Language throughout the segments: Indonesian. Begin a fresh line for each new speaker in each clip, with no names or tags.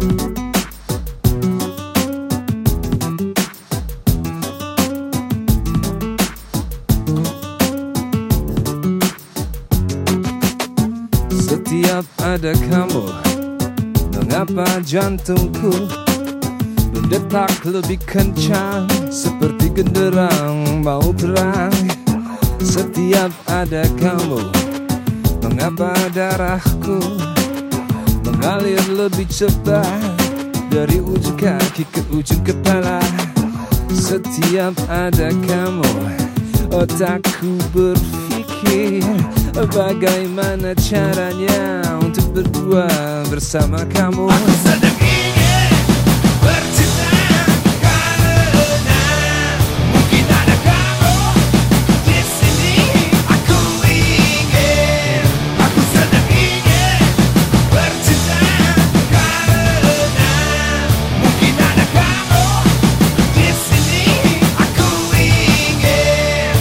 Setiap ada kamu, mengapa jantungku berdetak lebih kencang seperti genderang mau perang. Setiap ada kamu, mengapa darahku mengalir lebih cepat dari ujung kaki ke ujung kepala. Setiap ada kamu, otakku berpikir bagaimana caranya untuk berdua bersama kamu.
Aku sedang ingin bercinta karena mungkin ada kamu di sini. Aku ingin, aku sedang ingin bercinta karena mungkin ada kamu di sini. Aku ingin.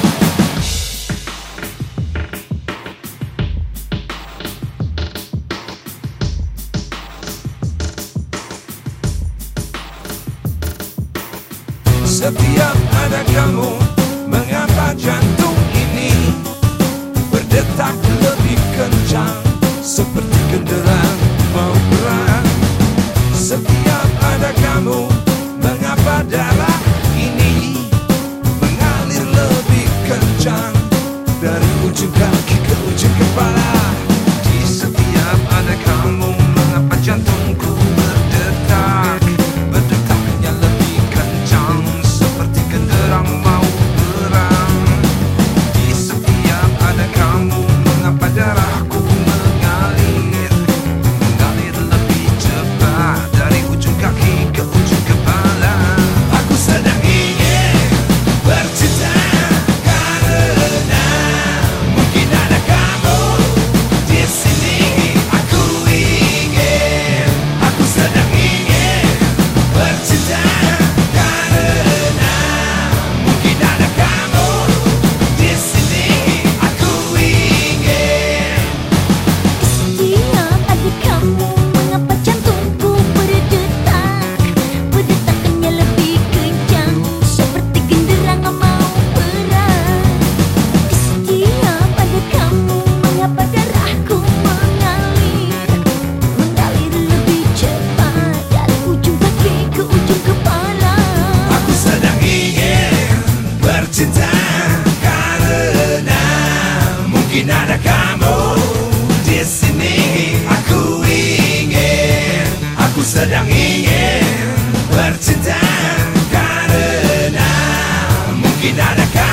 Setiap ada kamu, mengapa jantung ini berdetak lebih kencang seperti genderang mau perang. Setiap ada kamu, mengapa darah ini mengalir lebih kencang dari ujung kaki ke ujung kepala. Di setiap ada kamu, mengapa jantungku berdetak, berdetaknya lebih kencang seperti genderang mau perang. Di setiap ada kamu, mengapa darahku mengalir, mengalir lebih cepat dari ujung kaki ke ujung kepala.
Aku sedang ingin bercinta karena mungkin ada kamu di sini. Aku ingin, aku sedang ingin bercinta karena mungkin ada kamu di sini. Aku ingin.
Setiap ada kamu, mengapa jantungku berdetak, berdetaknya lebih kencang seperti genderang mau perang. Setiap ada kamu, mengapa darahku mengalir, mengalir lebih cepat dari ujung kaki ke ujung kepala.
Aku sedang ingin bercinta karena mungkin ada kamu di sini. Aku ingin, aku sedang ingin bercinta karena mungkin ada kamu.